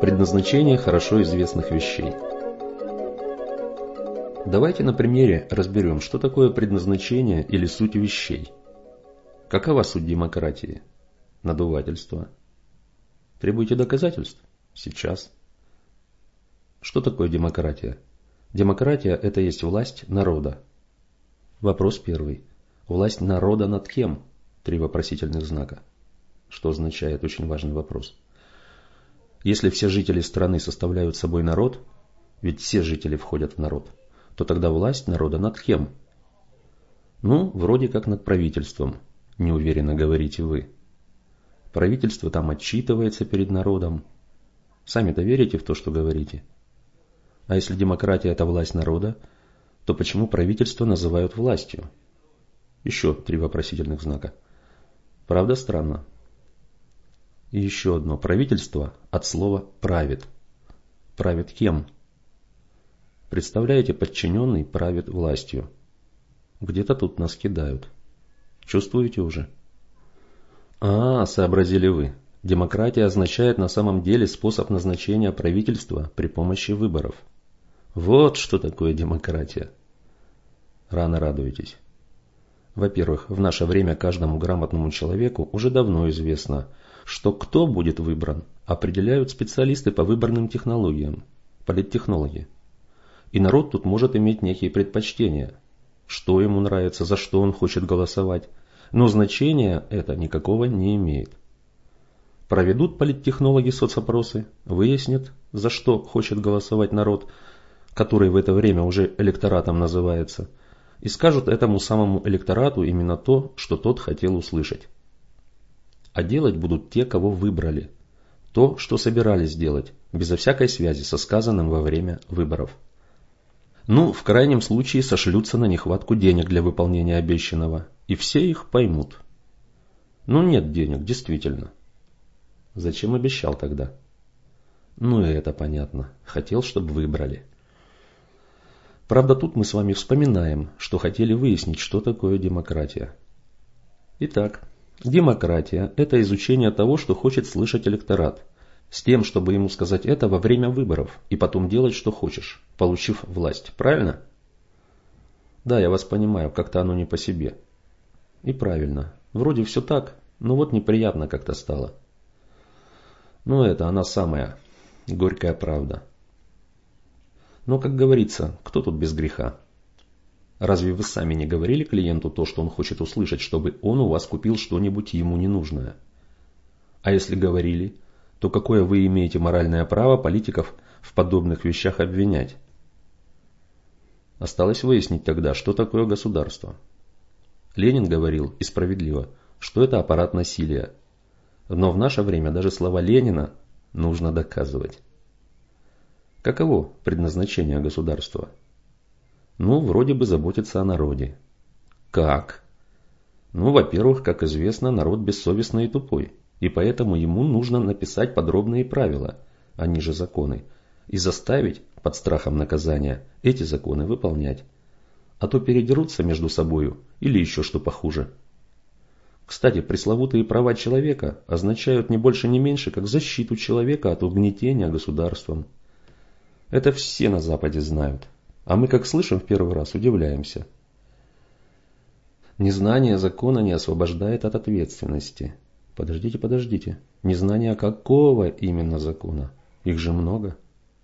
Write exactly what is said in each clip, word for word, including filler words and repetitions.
Предназначение хорошо известных вещей. Давайте на примере разберем, что такое предназначение или суть вещей. Какова суть демократии? Надувательство. Требуете доказательств? Сейчас. Что такое демократия? Демократия – это есть власть народа. Вопрос первый. Власть народа над кем? Три вопросительных знака. Что означает? Очень важный вопрос. Если все жители страны составляют собой народ, ведь все жители входят в народ, то тогда власть народа над кем? Ну, вроде как над правительством, неуверенно говорите вы. Правительство там отчитывается перед народом. Сами-то верите в то, что говорите? А если демократия – это власть народа, то почему правительство называют властью? Еще три вопросительных знака. Правда странно? И еще одно. Правительство от слова «правит». Правит кем? Представляете, подчиненный правит властью. Где-то тут нас кидают. Чувствуете уже? А, сообразили вы. Демократия означает на самом деле способ назначения правительства при помощи выборов. Вот что такое демократия. Рано радуетесь. Во-первых, в наше время каждому грамотному человеку уже давно известно, что кто будет выбран, определяют специалисты по выборным технологиям, политтехнологи. И народ тут может иметь некие предпочтения, что ему нравится, за что он хочет голосовать, но значения это никакого не имеет. Проведут политтехнологи соцопросы, выяснят, за что хочет голосовать народ, который в это время уже электоратом называется, и скажут этому самому электорату именно то, что тот хотел услышать. А делать будут те, кого выбрали. То, что собирались делать, безо всякой связи со сказанным во время выборов. Ну, в крайнем случае сошлются на нехватку денег для выполнения обещанного, и все их поймут. Ну, нет денег, действительно. Зачем обещал тогда? Ну, и это понятно. Хотел, чтобы выбрали. Правда, тут мы с вами вспоминаем, что хотели выяснить, что такое демократия. Итак, демократия – это изучение того, что хочет слышать электорат, с тем, чтобы ему сказать это во время выборов и потом делать, что хочешь, получив власть. Правильно? Да, я вас понимаю, как-то оно не по себе. И правильно. Вроде все так, но вот неприятно как-то стало. Ну это она самая горькая правда. Но, как говорится, кто тут без греха? Разве вы сами не говорили клиенту то, что он хочет услышать, чтобы он у вас купил что-нибудь ему ненужное? А если говорили, то какое вы имеете моральное право политиков в подобных вещах обвинять? Осталось выяснить тогда, что такое государство. Ленин говорил, и справедливо, что это аппарат насилия. Но в наше время даже слова Ленина нужно доказывать. Каково предназначение государства? Ну, вроде бы заботиться о народе. Как? Ну, во-первых, как известно, народ бессовестный и тупой, и поэтому ему нужно написать подробные правила, они же законы, и заставить, под страхом наказания, эти законы выполнять. А то передерутся между собою или еще что похуже. Кстати, пресловутые права человека означают не больше не меньше, как защиту человека от угнетения государством. Это все на Западе знают. А мы, как слышим в первый раз, удивляемся. Незнание закона не освобождает от ответственности. Подождите, подождите. Незнание какого именно закона? Их же много.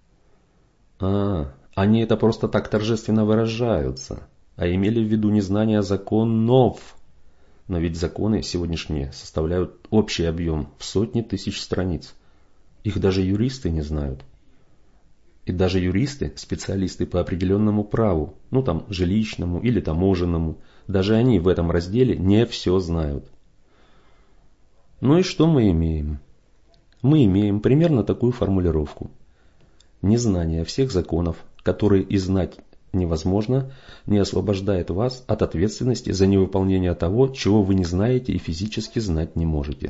А, они это просто так торжественно выражаются. А имели в виду незнание законов. Но ведь законы сегодняшние составляют общий объем в сотни тысяч страниц. Их даже юристы не знают. И даже юристы, специалисты по определенному праву, ну там жилищному или таможенному, даже они в этом разделе не все знают. Ну и что мы имеем? Мы имеем примерно такую формулировку. Незнание всех законов, которые и знать невозможно, не освобождает вас от ответственности за невыполнение того, чего вы не знаете и физически знать не можете.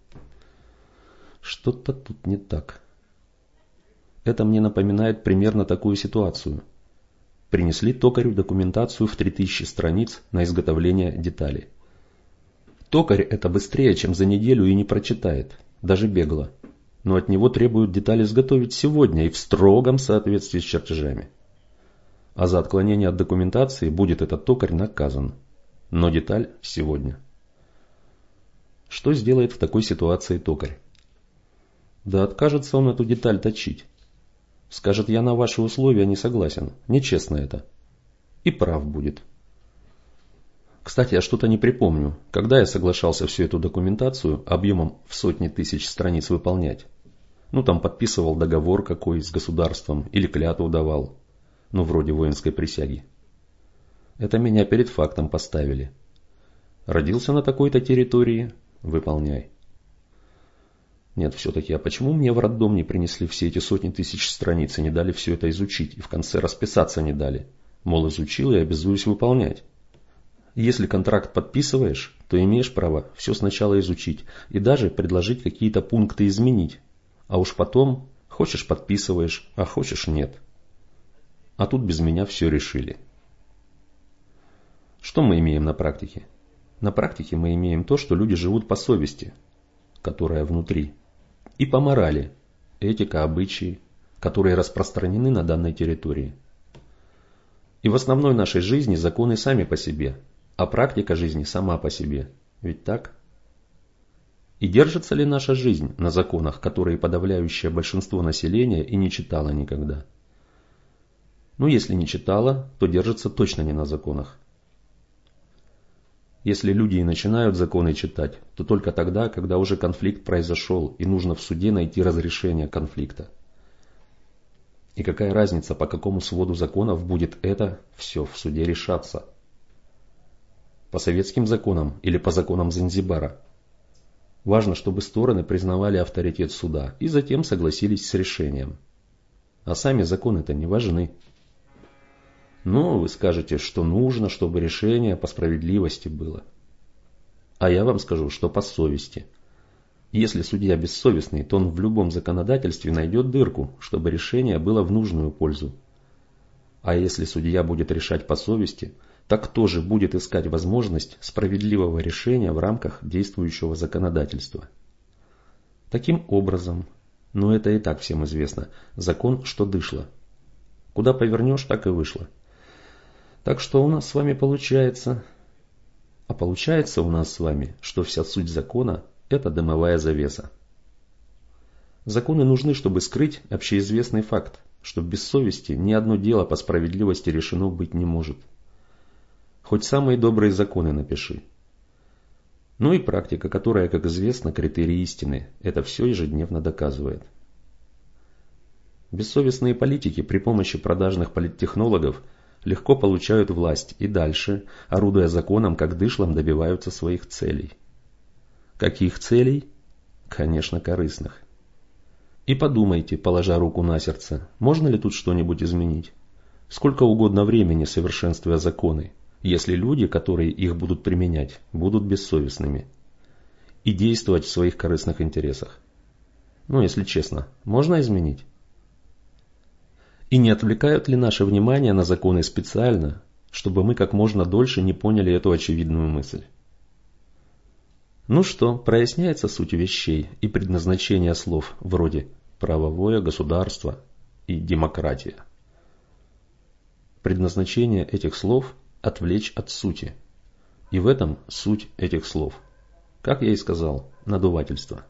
Что-то тут не так. Это мне напоминает примерно такую ситуацию. Принесли токарю документацию в три тысячи страниц на изготовление детали. Токарь это быстрее, чем за неделю и не прочитает, даже бегло. но от него требуют деталь изготовить сегодня и в строгом соответствии с чертежами. А за отклонение от документации будет этот токарь наказан, но деталь сегодня. Что сделает в такой ситуации токарь? Да откажется он эту деталь точить. Скажет: я на ваши условия не согласен, нечестно это. И прав будет. Кстати, я что-то не припомню, когда я соглашался всю эту документацию объемом в сотни тысяч страниц выполнять. Ну там подписывал договор какой с государством или клятву давал, ну вроде воинской присяги. Это меня перед фактом поставили. Родился на такой-то территории, выполняй. Нет, все-таки, а почему мне в роддом не принесли все эти сотни тысяч страниц и не дали все это изучить, и в конце расписаться не дали? Мол, изучил и обязуюсь выполнять. Если контракт подписываешь, то имеешь право все сначала изучить и даже предложить какие-то пункты изменить. А уж потом, хочешь подписываешь, а хочешь нет. А тут без меня все решили. Что мы имеем на практике? На практике мы имеем то, что люди живут по совести, которая внутри, и по морали, этика, обычаи, которые распространены на данной территории. И в основной нашей жизни законы сами по себе, а практика жизни сама по себе. Ведь так? И держится ли наша жизнь на законах, которые подавляющее большинство населения и не читало никогда? Ну, если не читала, то держится точно не на законах. Если люди и начинают законы читать, то только тогда, когда уже конфликт произошел и нужно в суде найти разрешение конфликта. И какая разница, по какому своду законов будет это все в суде решаться? По советским законам или по законам Занзибара? Важно, чтобы стороны признавали авторитет суда и затем согласились с решением. А сами законы-то не важны. Но вы скажете, что нужно, чтобы решение по справедливости было. А я вам скажу, что по совести. Если судья бессовестный, то он в любом законодательстве найдет дырку, чтобы решение было в нужную пользу. А если судья будет решать по совести, так кто же будет искать возможность справедливого решения в рамках действующего законодательства? Таким образом, но это и так всем известно, закон что дышло. Куда повернешь, так и вышло. Так что у нас с вами получается? А получается у нас с вами, что вся суть закона – это дымовая завеса. Законы нужны, чтобы скрыть общеизвестный факт, что без совести ни одно дело по справедливости решено быть не может. Хоть самые добрые законы напиши. Ну и практика, которая, как известно, критерий истины, это все ежедневно доказывает. Бессовестные политики при помощи продажных политтехнологов легко получают власть и дальше, орудуя законом, как дышлом, добиваются своих целей. Каких целей? Конечно, корыстных. И подумайте, положа руку на сердце, можно ли тут что-нибудь изменить? Сколько угодно времени, совершенствуя законы, если люди, которые их будут применять, будут бессовестными и действовать в своих корыстных интересах. Ну, если честно, можно изменить? И не отвлекают ли наше внимание на законы специально, чтобы мы как можно дольше не поняли эту очевидную мысль? Ну что, проясняется суть вещей и предназначение слов вроде «правовое государство» и «демократия». Предназначение этих слов – отвлечь от сути. И в этом суть этих слов. Как я и сказал, надувательство.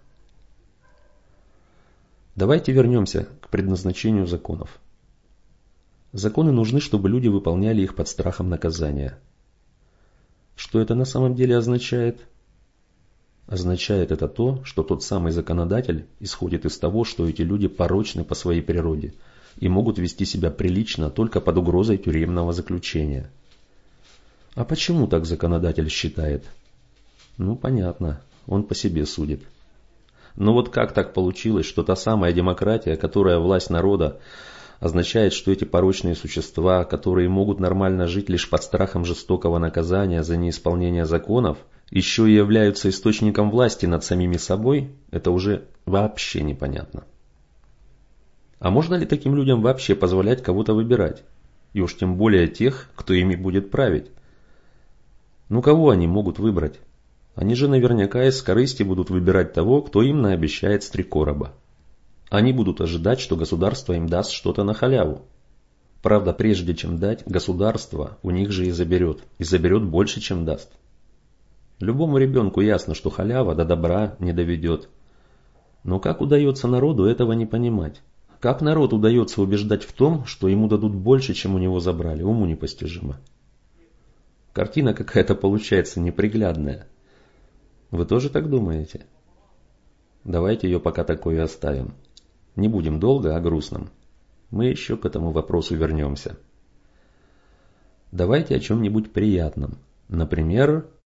Давайте вернемся к предназначению законов. Законы нужны, чтобы люди выполняли их под страхом наказания. Что это на самом деле означает? Означает это то, что тот самый законодатель исходит из того, что эти люди порочны по своей природе и могут вести себя прилично только под угрозой тюремного заключения. А почему так законодатель считает? Ну, понятно, он по себе судит. Но вот как так получилось, что та самая демократия, которая власть народа, означает, что эти порочные существа, которые могут нормально жить лишь под страхом жестокого наказания за неисполнение законов, еще и являются источником власти над самими собой, это уже вообще непонятно. А можно ли таким людям вообще позволять кого-то выбирать? И уж тем более тех, кто ими будет править? Ну кого они могут выбрать? Они же наверняка из корысти будут выбирать того, кто им наобещает с три короба. Они будут ожидать, что государство им даст что-то на халяву. Правда, прежде чем дать, государство у них же и заберет. И заберет больше, чем даст. Любому ребенку ясно, что халява до добра не доведет. Но как удается народу этого не понимать? Как народ удается убеждать в том, что ему дадут больше, чем у него забрали? Уму непостижимо. Картина какая-то получается неприглядная. Вы тоже так думаете? Давайте ее пока такой и оставим. Не будем долго о грустном. Мы еще к этому вопросу вернемся. Давайте о чем-нибудь приятном. Например...